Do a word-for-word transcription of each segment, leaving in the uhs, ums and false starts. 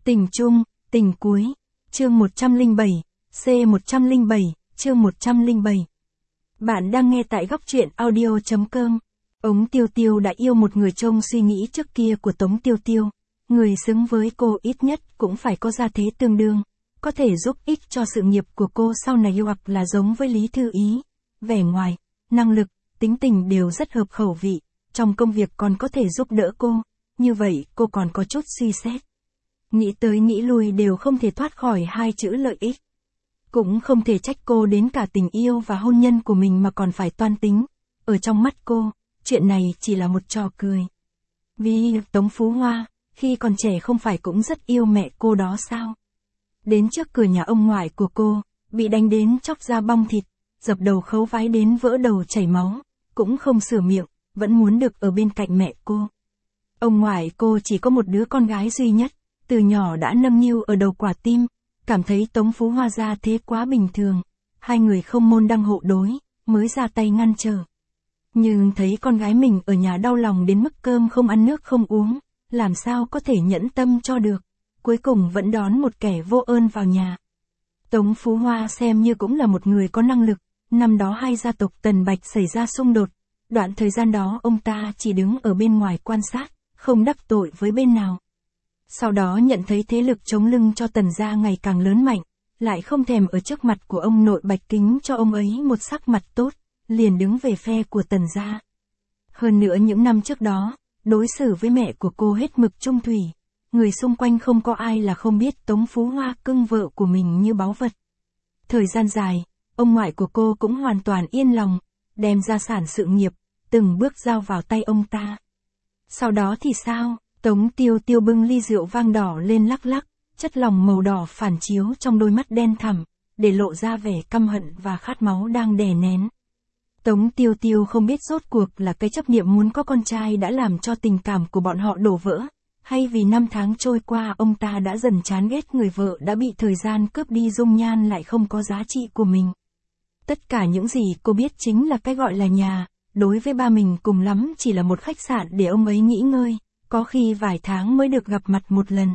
Tình chung, tình cuối. Chương một trăm lẻ bảy, C một trăm lẻ bảy, chương một trăm lẻ bảy. Bạn đang nghe tại góc truyện audio chấm com. Ống Tiêu Tiêu đã yêu một người trông suy nghĩ trước kia của Tống Tiêu Tiêu. Người xứng với cô ít nhất cũng phải có gia thế tương đương, có thể giúp ích cho sự nghiệp của cô sau này hoặc là giống với Lý Thư Ý. Vẻ ngoài, năng lực, tính tình đều rất hợp khẩu vị, trong công việc còn có thể giúp đỡ cô, như vậy cô còn có chút suy xét. Nghĩ tới nghĩ lui đều không thể thoát khỏi hai chữ lợi ích. Cũng không thể trách cô đến cả tình yêu và hôn nhân của mình mà còn phải toan tính. Ở trong mắt cô, chuyện này chỉ là một trò cười. Vì Tống Phú Hoa, khi còn trẻ không phải cũng rất yêu mẹ cô đó sao? Đến trước cửa nhà ông ngoại của cô, bị đánh đến chóc da bong thịt, dập đầu khấu vái đến vỡ đầu chảy máu, cũng không sửa miệng, vẫn muốn được ở bên cạnh mẹ cô. Ông ngoại cô chỉ có một đứa con gái duy nhất, từ nhỏ đã nâm niu ở đầu quả tim, cảm thấy Tống Phú Hoa gia thế quá bình thường, hai người không môn đăng hộ đối, mới ra tay ngăn trở. Nhưng thấy con gái mình ở nhà đau lòng đến mức cơm không ăn nước không uống, làm sao có thể nhẫn tâm cho được, cuối cùng vẫn đón một kẻ vô ơn vào nhà. Tống Phú Hoa xem như cũng là một người có năng lực, năm đó hai gia tộc Tần Bạch xảy ra xung đột, đoạn thời gian đó ông ta chỉ đứng ở bên ngoài quan sát, không đắc tội với bên nào. Sau đó nhận thấy thế lực chống lưng cho Tần gia ngày càng lớn mạnh, lại không thèm ở trước mặt của ông nội Bạch kính cho ông ấy một sắc mặt tốt, liền đứng về phe của Tần gia. Hơn nữa những năm trước đó, đối xử với mẹ của cô hết mực trung thủy, người xung quanh không có ai là không biết Tống Phú Hoa cưng vợ của mình như báu vật. Thời gian dài, ông ngoại của cô cũng hoàn toàn yên lòng, đem gia sản sự nghiệp, từng bước giao vào tay ông ta. Sau đó thì sao? Tống Tiêu Tiêu bưng ly rượu vang đỏ lên lắc lắc, chất lòng màu đỏ phản chiếu trong đôi mắt đen thẳm, để lộ ra vẻ căm hận và khát máu đang đè nén. Tống Tiêu Tiêu không biết rốt cuộc là cái chấp niệm muốn có con trai đã làm cho tình cảm của bọn họ đổ vỡ, hay vì năm tháng trôi qua ông ta đã dần chán ghét người vợ đã bị thời gian cướp đi dung nhan lại không có giá trị của mình. Tất cả những gì cô biết chính là cái gọi là nhà, đối với ba mình cùng lắm chỉ là một khách sạn để ông ấy nghỉ ngơi, có khi vài tháng mới được gặp mặt một lần.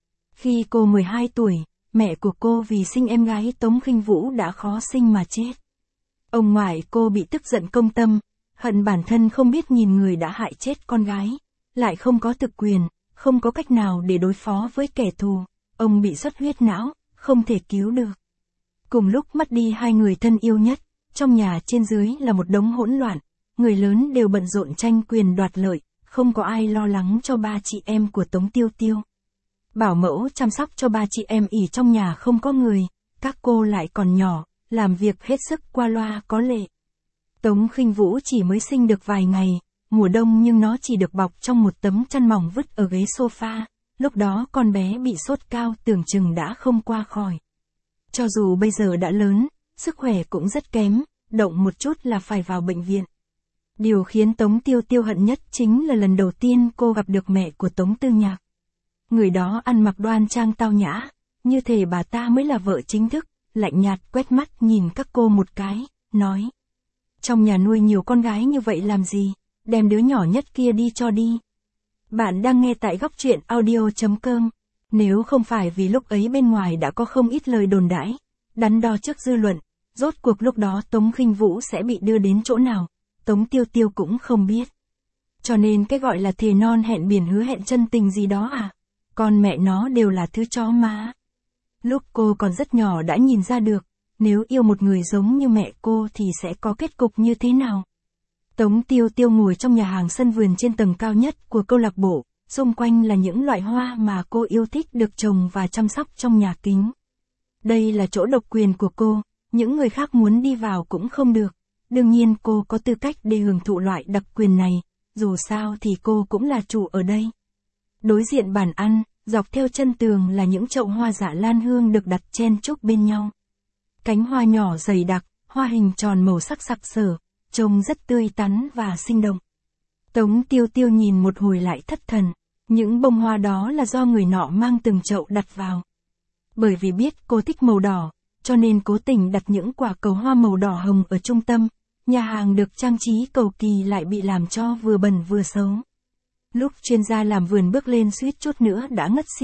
Khi cô mười hai tuổi, mẹ của cô vì sinh em gái Tống Khinh Vũ đã khó sinh mà chết. Ông ngoại cô bị tức giận công tâm, hận bản thân không biết nhìn người đã hại chết con gái, lại không có thực quyền, không có cách nào để đối phó với kẻ thù, ông bị xuất huyết não, không thể cứu được. Cùng lúc mất đi hai người thân yêu nhất, trong nhà trên dưới là một đống hỗn loạn, người lớn đều bận rộn tranh quyền đoạt lợi, không có ai lo lắng cho ba chị em của Tống Tiêu Tiêu. Bảo mẫu chăm sóc cho ba chị em ỉ trong nhà không có người, các cô lại còn nhỏ, làm việc hết sức qua loa có lệ. Tống Khinh Vũ chỉ mới sinh được vài ngày, mùa đông nhưng nó chỉ được bọc trong một tấm chăn mỏng vứt ở ghế sofa, lúc đó con bé bị sốt cao tưởng chừng đã không qua khỏi. Cho dù bây giờ đã lớn, sức khỏe cũng rất kém, động một chút là phải vào bệnh viện. Điều khiến Tống Tiêu Tiêu hận nhất chính là lần đầu tiên cô gặp được mẹ của Tống Tư Nhạc. Người đó ăn mặc đoan trang tao nhã, như thể bà ta mới là vợ chính thức, lạnh nhạt quét mắt nhìn các cô một cái, nói. Trong nhà nuôi nhiều con gái như vậy làm gì, đem đứa nhỏ nhất kia đi cho đi. Bạn đang nghe tại góc truyện audio chấm com. Nếu không phải vì lúc ấy bên ngoài đã có không ít lời đồn đãi, đắn đo trước dư luận, rốt cuộc lúc đó Tống Khinh Vũ sẽ bị đưa đến chỗ nào, Tống Tiêu Tiêu cũng không biết. Cho nên cái gọi là thề non hẹn biển hứa hẹn chân tình gì đó à, con mẹ nó đều là thứ chó má. Lúc cô còn rất nhỏ đã nhìn ra được, nếu yêu một người giống như mẹ cô thì sẽ có kết cục như thế nào. Tống Tiêu Tiêu ngồi trong nhà hàng sân vườn trên tầng cao nhất của câu lạc bộ, xung quanh là những loại hoa mà cô yêu thích được trồng và chăm sóc trong nhà kính. Đây là chỗ độc quyền của cô, những người khác muốn đi vào cũng không được. Đương nhiên cô có tư cách để hưởng thụ loại đặc quyền này, dù sao thì cô cũng là chủ ở đây. Đối diện bàn ăn, dọc theo chân tường là những chậu hoa dạ lan hương được đặt chen chúc bên nhau. Cánh hoa nhỏ dày đặc, hoa hình tròn màu sắc sặc sỡ, trông rất tươi tắn và sinh động. Tống Tiêu Tiêu nhìn một hồi lại thất thần, những bông hoa đó là do người nọ mang từng chậu đặt vào. Bởi vì biết cô thích màu đỏ, cho nên cố tình đặt những quả cầu hoa màu đỏ hồng ở trung tâm, nhà hàng được trang trí cầu kỳ lại bị làm cho vừa bẩn vừa xấu. Lúc chuyên gia làm vườn bước lên suýt chút nữa đã ngất xỉu,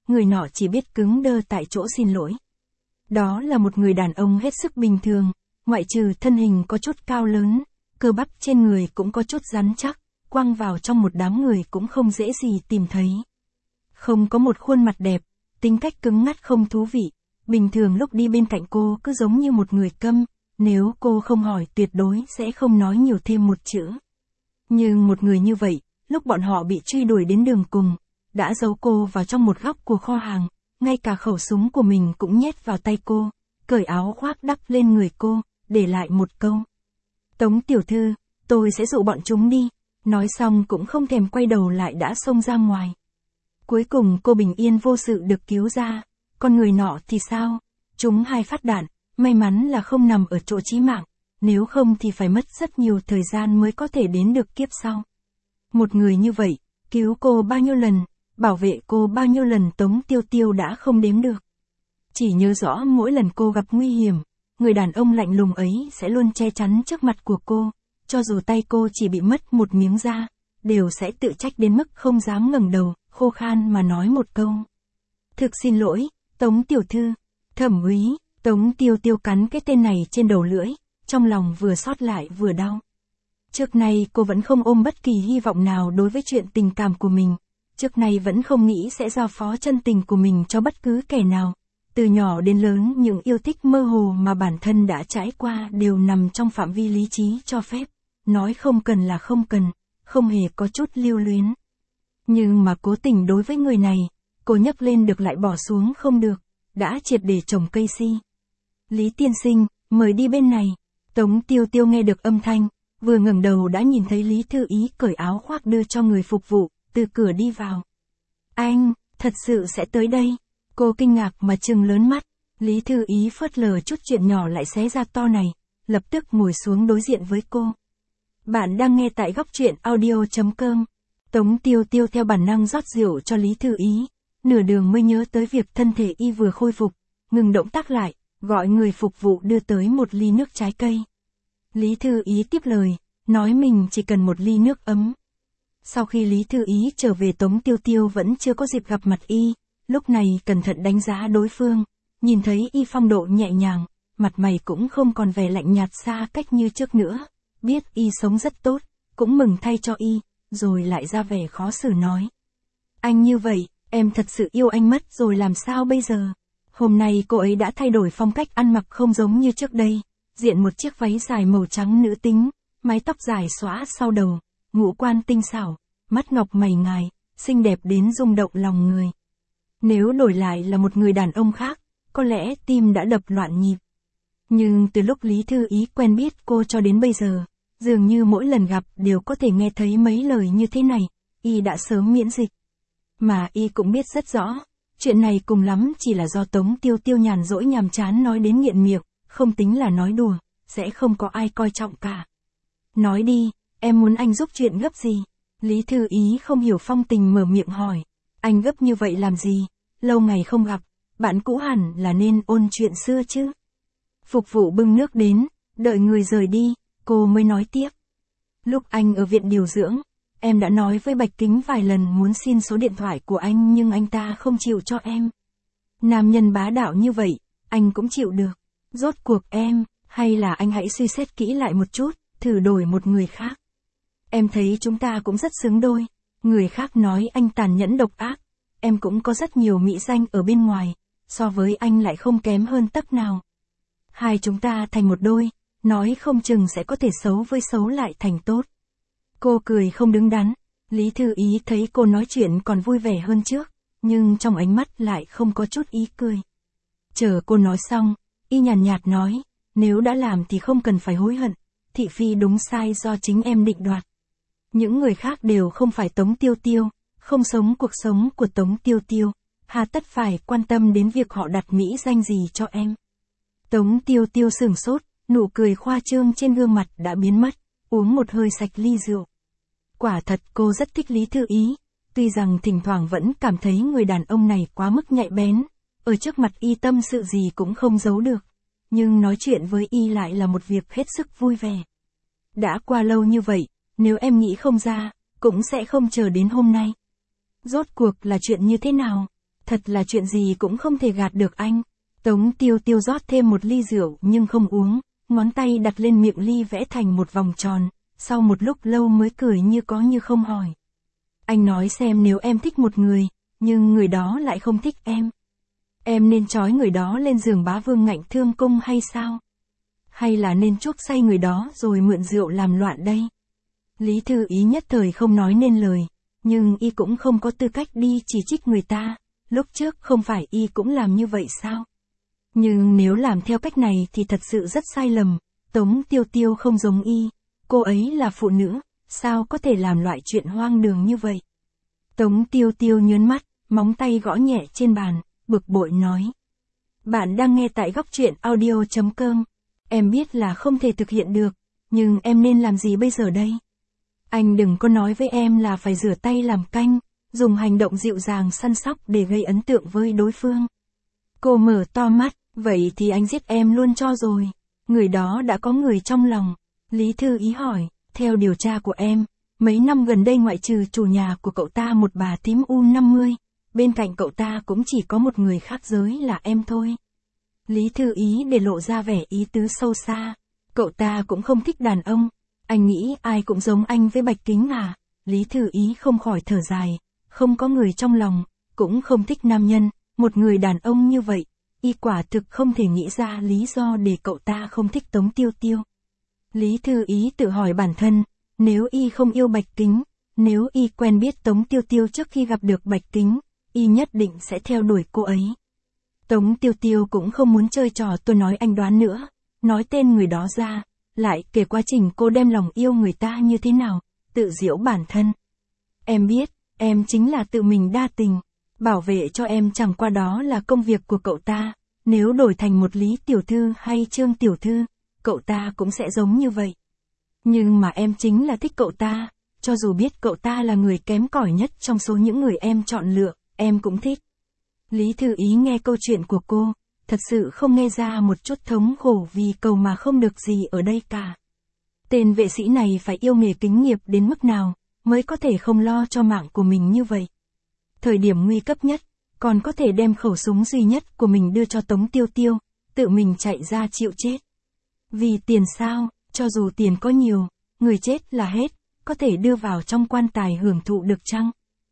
người nọ chỉ biết cứng đơ tại chỗ xin lỗi. Đó là một người đàn ông hết sức bình thường, ngoại trừ thân hình có chút cao lớn, cơ bắp trên người cũng có chút rắn chắc, quăng vào trong một đám người cũng không dễ gì tìm thấy. Không có một khuôn mặt đẹp, tính cách cứng ngắt không thú vị, bình thường lúc đi bên cạnh cô cứ giống như một người câm, nếu cô không hỏi tuyệt đối sẽ không nói nhiều thêm một chữ. Nhưng một người như vậy, lúc bọn họ bị truy đuổi đến đường cùng, đã giấu cô vào trong một góc của kho hàng, ngay cả khẩu súng của mình cũng nhét vào tay cô, cởi áo khoác đắp lên người cô, để lại một câu. Tống tiểu thư, tôi sẽ dụ bọn chúng đi, nói xong cũng không thèm quay đầu lại đã xông ra ngoài. Cuối cùng cô bình yên vô sự được cứu ra, còn người nọ thì sao? Chúng hai phát đạn, may mắn là không nằm ở chỗ chí mạng, nếu không thì phải mất rất nhiều thời gian mới có thể đến được kiếp sau. Một người như vậy, cứu cô bao nhiêu lần, bảo vệ cô bao nhiêu lần Tống Tiêu Tiêu đã không đếm được. Chỉ nhớ rõ mỗi lần cô gặp nguy hiểm, người đàn ông lạnh lùng ấy sẽ luôn che chắn trước mặt của cô, cho dù tay cô chỉ bị mất một miếng da, đều sẽ tự trách đến mức không dám ngẩng đầu, khô khan mà nói một câu. Thực xin lỗi, Tống tiểu thư, Thẩm úy. Tống Tiêu Tiêu cắn cái tên này trên đầu lưỡi, trong lòng vừa xót lại vừa đau. Trước nay cô vẫn không ôm bất kỳ hy vọng nào đối với chuyện tình cảm của mình, trước nay vẫn không nghĩ sẽ giao phó chân tình của mình cho bất cứ kẻ nào. Từ nhỏ đến lớn những yêu thích mơ hồ mà bản thân đã trải qua đều nằm trong phạm vi lý trí cho phép, nói không cần là không cần, không hề có chút lưu luyến. Nhưng mà cố tình đối với người này, cô nhấc lên được lại bỏ xuống không được, đã triệt để trồng cây si. Lý tiên sinh, mời đi bên này. Tống Tiêu Tiêu nghe được âm thanh, vừa ngẩng đầu đã nhìn thấy Lý Thư Ý cởi áo khoác đưa cho người phục vụ, từ cửa đi vào. Anh, thật sự sẽ tới đây. Cô kinh ngạc mà trừng lớn mắt, Lý Thư Ý phớt lờ chút chuyện nhỏ lại xé ra to này, lập tức ngồi xuống đối diện với cô. Bạn đang nghe tại góc truyện audio chấm com. Tống Tiêu Tiêu theo bản năng rót rượu cho Lý Thư Ý, nửa đường mới nhớ tới việc thân thể y vừa khôi phục, ngừng động tác lại, gọi người phục vụ đưa tới một ly nước trái cây. Lý Thư Ý tiếp lời, nói mình chỉ cần một ly nước ấm. Sau khi Lý Thư Ý trở về Tống Tiêu Tiêu vẫn chưa có dịp gặp mặt y, lúc này cẩn thận đánh giá đối phương, nhìn thấy y phong độ nhẹ nhàng, mặt mày cũng không còn vẻ lạnh nhạt xa cách như trước nữa, biết y sống rất tốt, cũng mừng thay cho y, rồi lại ra vẻ khó xử nói. Anh như vậy, em thật sự yêu anh mất rồi làm sao bây giờ? Hôm nay cô ấy đã thay đổi phong cách ăn mặc không giống như trước đây, diện một chiếc váy dài màu trắng nữ tính, mái tóc dài xõa sau đầu, ngũ quan tinh xảo, mắt ngọc mày ngài, xinh đẹp đến rung động lòng người. Nếu đổi lại là một người đàn ông khác, có lẽ tim đã đập loạn nhịp. Nhưng từ lúc Lý Thư Ý quen biết cô cho đến bây giờ, dường như mỗi lần gặp đều có thể nghe thấy mấy lời như thế này, y đã sớm miễn dịch. Mà y cũng biết rất rõ, chuyện này cùng lắm chỉ là do Tống Tiêu Tiêu nhàn rỗi nhàm chán nói đến nghiện miệng, không tính là nói đùa, sẽ không có ai coi trọng cả. Nói đi, em muốn anh giúp chuyện gấp gì? Lý Thư Ý không hiểu phong tình mở miệng hỏi. Anh gấp như vậy làm gì? Lâu ngày không gặp, bạn cũ hẳn là nên ôn chuyện xưa chứ. Phục vụ bưng nước đến, đợi người rời đi, cô mới nói tiếp. Lúc anh ở viện điều dưỡng, em đã nói với Bạch Kính vài lần muốn xin số điện thoại của anh nhưng anh ta không chịu cho em. Nam nhân bá đạo như vậy, anh cũng chịu được. Rốt cuộc em, hay là anh hãy suy xét kỹ lại một chút, thử đổi một người khác. Em thấy chúng ta cũng rất xứng đôi. Người khác nói anh tàn nhẫn độc ác, em cũng có rất nhiều mỹ danh ở bên ngoài, so với anh lại không kém hơn tấc nào. Hai chúng ta thành một đôi, nói không chừng sẽ có thể xấu với xấu lại thành tốt. Cô cười không đứng đắn, Lý Thư Ý thấy cô nói chuyện còn vui vẻ hơn trước, nhưng trong ánh mắt lại không có chút ý cười. Chờ cô nói xong, y nhàn nhạt, nhạt nói, nếu đã làm thì không cần phải hối hận, thị phi đúng sai do chính em định đoạt. Những người khác đều không phải Tống Tiêu Tiêu, không sống cuộc sống của Tống Tiêu Tiêu, hà tất phải quan tâm đến việc họ đặt mỹ danh gì cho em. Tống Tiêu Tiêu sửng sốt, nụ cười khoa trương trên gương mặt đã biến mất, uống một hơi sạch ly rượu. Quả thật cô rất thích Lý Thư Ý, tuy rằng thỉnh thoảng vẫn cảm thấy người đàn ông này quá mức nhạy bén, ở trước mặt y tâm sự gì cũng không giấu được, nhưng nói chuyện với y lại là một việc hết sức vui vẻ. Đã qua lâu như vậy, nếu em nghĩ không ra, cũng sẽ không chờ đến hôm nay. Rốt cuộc là chuyện như thế nào? Thật là chuyện gì cũng không thể gạt được anh. Tống Tiêu Tiêu rót thêm một ly rượu nhưng không uống, ngón tay đặt lên miệng ly vẽ thành một vòng tròn, sau một lúc lâu mới cười như có như không hỏi. Anh nói xem nếu em thích một người, nhưng người đó lại không thích em. Em nên trói người đó lên giường bá vương ngạnh thương cung hay sao? Hay là nên chuốc say người đó rồi mượn rượu làm loạn đây? Lý Thư Ý nhất thời không nói nên lời, nhưng y cũng không có tư cách đi chỉ trích người ta, lúc trước không phải y cũng làm như vậy sao? Nhưng nếu làm theo cách này thì thật sự rất sai lầm, Tống Tiêu Tiêu không giống y, cô ấy là phụ nữ, sao có thể làm loại chuyện hoang đường như vậy? Tống Tiêu Tiêu nhớn mắt, móng tay gõ nhẹ trên bàn, bực bội nói. Bạn đang nghe tại góc truyện audio chấm com. Em biết là không thể thực hiện được, nhưng em nên làm gì bây giờ đây? Anh đừng có nói với em là phải rửa tay làm canh, dùng hành động dịu dàng săn sóc để gây ấn tượng với đối phương. Cô mở to mắt, vậy thì anh giết em luôn cho rồi. Người đó đã có người trong lòng. Lý Thư Ý hỏi, theo điều tra của em, mấy năm gần đây ngoại trừ chủ nhà của cậu ta một bà thím u năm mươi, bên cạnh cậu ta cũng chỉ có một người khác giới là em thôi. Lý Thư Ý để lộ ra vẻ ý tứ sâu xa. Cậu ta cũng không thích đàn ông. Anh nghĩ ai cũng giống anh với Bạch Kính à? Lý Thư Ý không khỏi thở dài. Không có người trong lòng, cũng không thích nam nhân, một người đàn ông như vậy. Y quả thực không thể nghĩ ra lý do để cậu ta không thích Tống Tiêu Tiêu. Lý Thư Ý tự hỏi bản thân, nếu y không yêu Bạch Kính, nếu y quen biết Tống Tiêu Tiêu trước khi gặp được Bạch Kính, y nhất định sẽ theo đuổi cô ấy. Tống Tiêu Tiêu cũng không muốn chơi trò tôi nói anh đoán nữa, nói tên người đó ra, lại kể quá trình cô đem lòng yêu người ta như thế nào, tự giễu bản thân. Em biết, em chính là tự mình đa tình, bảo vệ cho em chẳng qua đó là công việc của cậu ta, nếu đổi thành một Lý Tiểu Thư hay Trương Tiểu Thư, cậu ta cũng sẽ giống như vậy. Nhưng mà em chính là thích cậu ta, cho dù biết cậu ta là người kém cỏi nhất trong số những người em chọn lựa, em cũng thích. Lý Thư Ý nghe câu chuyện của cô, thật sự không nghe ra một chút thống khổ vì cầu mà không được gì ở đây cả. Tên vệ sĩ này phải yêu nghề kính nghiệp đến mức nào, mới có thể không lo cho mạng của mình như vậy. Thời điểm nguy cấp nhất, còn có thể đem khẩu súng duy nhất của mình đưa cho Tống Tiêu Tiêu, tự mình chạy ra chịu chết. Vì tiền sao, cho dù tiền có nhiều, người chết là hết, có thể đưa vào trong quan tài hưởng thụ được chăng?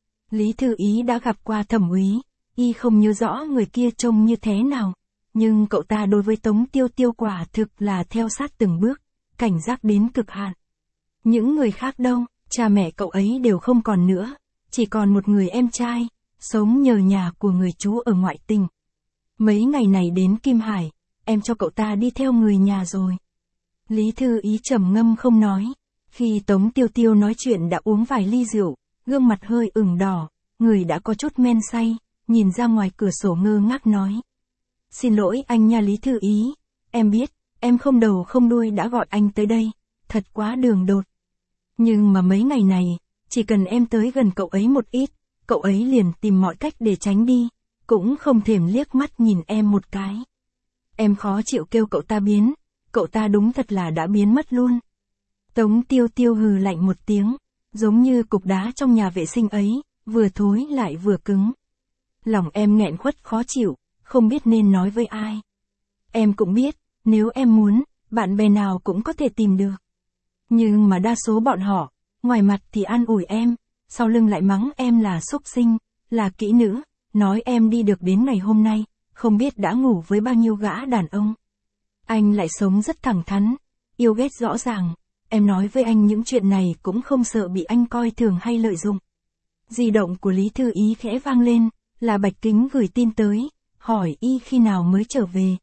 Lý Thư Ý đã gặp qua thẩm úy, y không nhớ rõ người kia trông như thế nào, nhưng cậu ta đối với Tống Tiêu Tiêu quả thực là theo sát từng bước, cảnh giác đến cực hạn. Những người khác đâu, cha mẹ cậu ấy đều không còn nữa, chỉ còn một người em trai, sống nhờ nhà của người chú ở ngoại tỉnh. Mấy ngày này đến Kim Hải, em cho cậu ta đi theo người nhà rồi. Lý Thư Ý trầm ngâm không nói, khi Tống Tiêu Tiêu nói chuyện đã uống vài ly rượu, gương mặt hơi ửng đỏ, người đã có chút men say, nhìn ra ngoài cửa sổ ngơ ngác nói. Xin lỗi anh nha Lý Thư Ý, em biết, em không đầu không đuôi đã gọi anh tới đây, thật quá đường đột. Nhưng mà mấy ngày này, chỉ cần em tới gần cậu ấy một ít, cậu ấy liền tìm mọi cách để tránh đi, cũng không thèm liếc mắt nhìn em một cái. Em khó chịu kêu cậu ta biến, cậu ta đúng thật là đã biến mất luôn. Tống Tiêu Tiêu hừ lạnh một tiếng, giống như cục đá trong nhà vệ sinh ấy, vừa thối lại vừa cứng. Lòng em nghẹn khuất khó chịu, không biết nên nói với ai. Em cũng biết, nếu em muốn, bạn bè nào cũng có thể tìm được. Nhưng mà đa số bọn họ, ngoài mặt thì an ủi em, sau lưng lại mắng em là xúc sinh, là kỹ nữ, nói em đi được đến ngày hôm nay, không biết đã ngủ với bao nhiêu gã đàn ông. Anh lại sống rất thẳng thắn, yêu ghét rõ ràng, em nói với anh những chuyện này cũng không sợ bị anh coi thường hay lợi dụng. Di động của Lý Thư Ý khẽ vang lên, là Bạch Kính gửi tin tới, hỏi y khi nào mới trở về.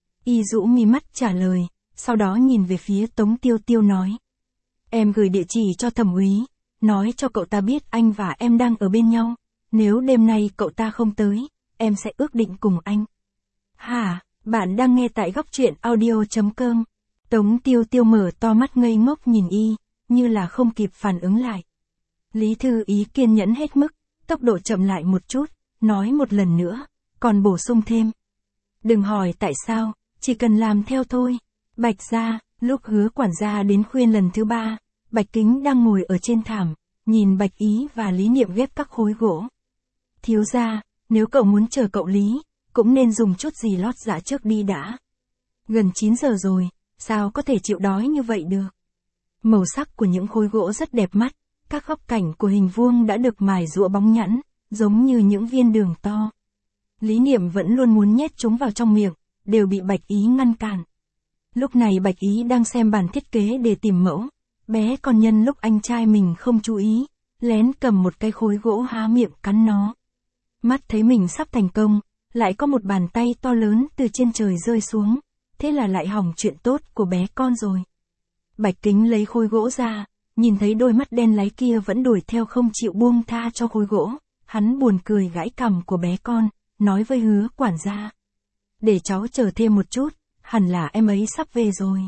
Y rũ mi mắt trả lời, sau đó nhìn về phía Tống Tiêu Tiêu nói. Em gửi địa chỉ cho thẩm úy, nói cho cậu ta biết anh và em đang ở bên nhau, nếu đêm nay cậu ta không tới, em sẽ ước định cùng anh. Hả, bạn đang nghe tại góc truyện audio chấm com. Tống Tiêu Tiêu mở to mắt ngây ngốc nhìn y, như là không kịp phản ứng lại. Lý Thư Ý kiên nhẫn hết mức, tốc độ chậm lại một chút, nói một lần nữa, còn bổ sung thêm. Đừng hỏi tại sao, chỉ cần làm theo thôi. Bạch gia, lúc Hứa quản gia đến khuyên lần thứ ba, Bạch Kính đang ngồi ở trên thảm, nhìn Bạch Ý và Lý Niệm ghép các khối gỗ. Thiếu gia, nếu cậu muốn chờ cậu Lý, cũng nên dùng chút gì lót dạ trước đi đã. Gần chín giờ rồi, sao có thể chịu đói như vậy được. Màu sắc của những khối gỗ rất đẹp mắt, các góc cạnh của hình vuông đã được mài rũa bóng nhẵn, giống như những viên đường to. Lý Niệm vẫn luôn muốn nhét chúng vào trong miệng, đều bị Bạch Ý ngăn cản. Lúc này Bạch Ý đang xem bản thiết kế để tìm mẫu, bé còn nhân lúc anh trai mình không chú ý, lén cầm một cái khối gỗ há miệng cắn nó. Mắt thấy mình sắp thành công, lại có một bàn tay to lớn từ trên trời rơi xuống, thế là lại hỏng chuyện tốt của bé con rồi. Bạch Kính lấy khối gỗ ra, nhìn thấy đôi mắt đen láy kia vẫn đuổi theo không chịu buông tha cho khối gỗ, hắn buồn cười gãi cằm của bé con, nói với Hứa quản gia. Để cháu chờ thêm một chút, hẳn là em ấy sắp về rồi.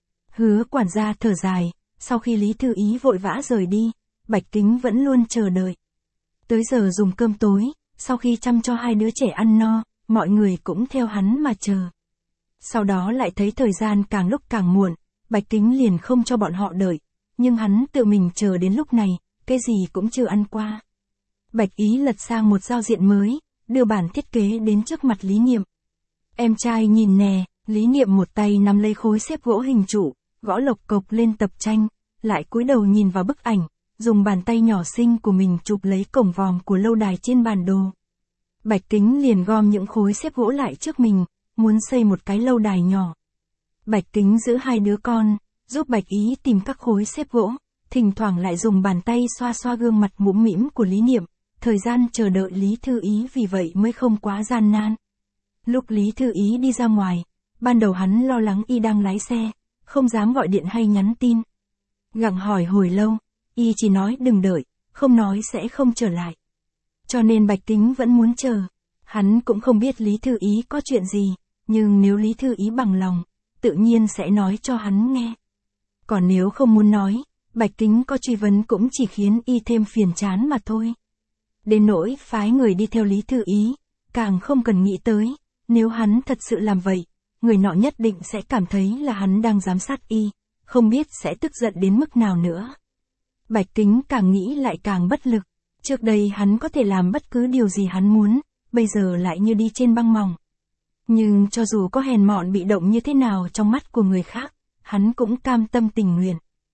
Hứa quản gia thở dài, sau khi Lý Thư Ý vội vã rời đi, Bạch Kính vẫn luôn chờ đợi. Tới giờ dùng cơm tối, sau khi chăm cho hai đứa trẻ ăn no, mọi người cũng theo hắn mà chờ. Sau đó lại thấy thời gian càng lúc càng muộn, Bạch Kính liền không cho bọn họ đợi, nhưng hắn tự mình chờ đến lúc này, cái gì cũng chưa ăn qua. Bạch Ý lật sang một giao diện mới, đưa bản thiết kế đến trước mặt Lý Niệm. Em trai nhìn nè, Lý Niệm một tay nắm lấy khối xếp gỗ hình trụ, gõ lộc cộc lên tập tranh, lại cúi đầu nhìn vào bức ảnh, dùng bàn tay nhỏ xinh của mình chụp lấy cổng vòm của lâu đài trên bản đồ. Bạch Kính liền gom những khối xếp gỗ lại trước mình, muốn xây một cái lâu đài nhỏ. Bạch Kính giữ hai đứa con, giúp Bạch Ý tìm các khối xếp gỗ, thỉnh thoảng lại dùng bàn tay xoa xoa gương mặt mũm mĩm của Lý Niệm, thời gian chờ đợi Lý Thư Ý vì vậy mới không quá gian nan. Lúc Lý Thư Ý đi ra ngoài, ban đầu hắn lo lắng y đang lái xe, không dám gọi điện hay nhắn tin. Gặng hỏi hồi lâu, y chỉ nói đừng đợi, không nói sẽ không trở lại. Cho nên Bạch Kính vẫn muốn chờ. Hắn cũng không biết Lý Thư Ý có chuyện gì, nhưng nếu Lý Thư Ý bằng lòng, tự nhiên sẽ nói cho hắn nghe. Còn nếu không muốn nói, Bạch Kính có truy vấn cũng chỉ khiến y thêm phiền chán mà thôi. Đến nỗi phái người đi theo Lý Thư Ý, càng không cần nghĩ tới, nếu hắn thật sự làm vậy, người nọ nhất định sẽ cảm thấy là hắn đang giám sát y, không biết sẽ tức giận đến mức nào nữa. Bạch Kính càng nghĩ lại càng bất lực, trước đây hắn có thể làm bất cứ điều gì hắn muốn, bây giờ lại như đi trên băng mỏng. Nhưng cho dù có hèn mọn bị động như thế nào trong mắt của người khác, hắn cũng cam tâm tình nguyện.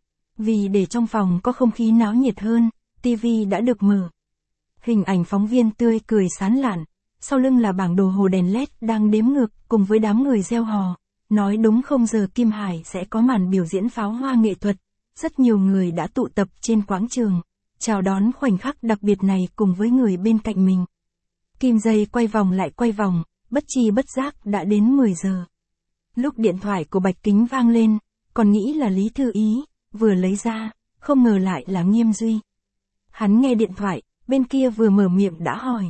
Vì để trong phòng có không khí náo nhiệt hơn, tivi đã được mở. Hình ảnh phóng viên tươi cười sán lạn, sau lưng là bảng đồ hồ đèn led đang đếm ngược cùng với đám người reo hò. Nói đúng không giờ Kim Hải sẽ có màn biểu diễn pháo hoa nghệ thuật, rất nhiều người đã tụ tập trên quảng trường, chào đón khoảnh khắc đặc biệt này cùng với người bên cạnh mình. Kim dây quay vòng lại quay vòng, bất chi bất giác đã đến mười giờ. Lúc điện thoại của Bạch Kính vang lên, còn nghĩ là Lý Thư Ý, vừa lấy ra, không ngờ lại là Nghiêm Duy. Hắn nghe điện thoại, bên kia vừa mở miệng đã hỏi.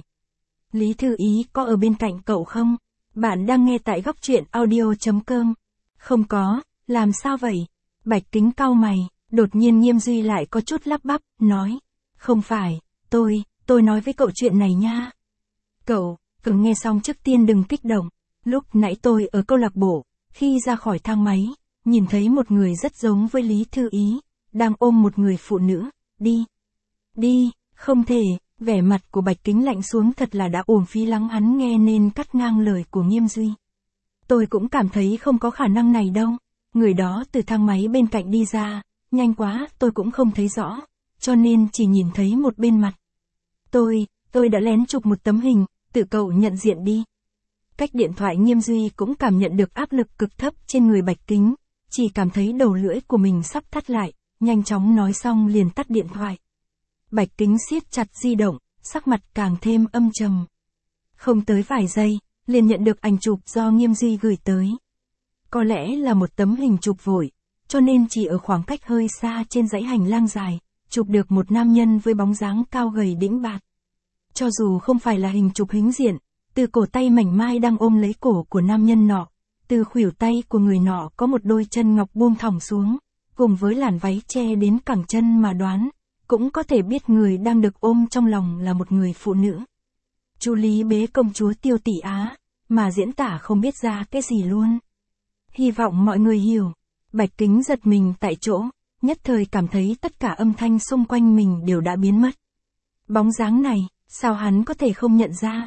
Lý Thư Ý có ở bên cạnh cậu không? Bạn đang nghe tại góc truyện audio chấm com. Không có, làm sao vậy? Bạch Kính cau mày, đột nhiên Nghiêm Duy lại có chút lắp bắp, nói. Không phải, tôi, tôi nói với cậu chuyện này nha. Cậu, cậu nghe xong trước tiên đừng kích động. Lúc nãy tôi ở câu lạc bộ, khi ra khỏi thang máy, nhìn thấy một người rất giống với Lý Thư Ý, đang ôm một người phụ nữ, đi. Đi, không thể, vẻ mặt của Bạch Kính lạnh xuống thật là đã uổng phí lắng hắn nghe nên cắt ngang lời của Nghiêm Duy. Tôi cũng cảm thấy không có khả năng này đâu, người đó từ thang máy bên cạnh đi ra, nhanh quá tôi cũng không thấy rõ, cho nên chỉ nhìn thấy một bên mặt. Tôi, tôi đã lén chụp một tấm hình, tự cậu nhận diện đi. Cách điện thoại Nghiêm Duy cũng cảm nhận được áp lực cực thấp trên người Bạch Kính, chỉ cảm thấy đầu lưỡi của mình sắp thắt lại, nhanh chóng nói xong liền tắt điện thoại. Bạch Kính siết chặt di động, sắc mặt càng thêm âm trầm. Không tới vài giây, liền nhận được ảnh chụp do Nghiêm Duy gửi tới. Có lẽ là một tấm hình chụp vội, cho nên chỉ ở khoảng cách hơi xa trên dãy hành lang dài, chụp được một nam nhân với bóng dáng cao gầy đĩnh bạt. Cho dù không phải là hình chụp hĩnh diện, từ cổ tay mảnh mai đang ôm lấy cổ của nam nhân nọ, từ khuỷu tay của người nọ có một đôi chân ngọc buông thõng xuống, cùng với làn váy che đến cẳng chân mà đoán, cũng có thể biết người đang được ôm trong lòng là một người phụ nữ. Chú Lý bế công chúa Tiêu Tỷ Á, mà diễn tả không biết ra cái gì luôn. Hy vọng mọi người hiểu. Bạch Kính giật mình tại chỗ, nhất thời cảm thấy tất cả âm thanh xung quanh mình đều đã biến mất. Bóng dáng này, sao hắn có thể không nhận ra?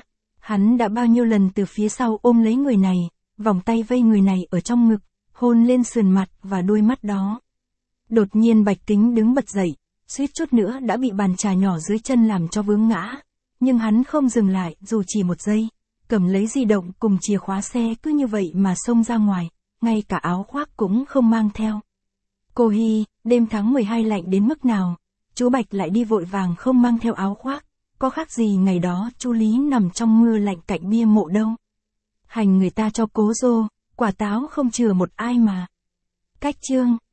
Hắn đã bao nhiêu lần từ phía sau ôm lấy người này, vòng tay vây người này ở trong ngực, hôn lên sườn mặt và đôi mắt đó. Đột nhiên Bạch Kính đứng bật dậy, suýt chút nữa đã bị bàn trà nhỏ dưới chân làm cho vướng ngã. Nhưng hắn không dừng lại dù chỉ một giây, cầm lấy di động cùng chìa khóa xe cứ như vậy mà xông ra ngoài, ngay cả áo khoác cũng không mang theo. Cô Hy, đêm tháng mười hai lạnh đến mức nào, chú Bạch lại đi vội vàng không mang theo áo khoác, có khác gì ngày đó chú Lý nằm trong mưa lạnh cạnh bia mộ đâu. Hành người ta cho cố dô, quả táo không chừa một ai mà. Cách chương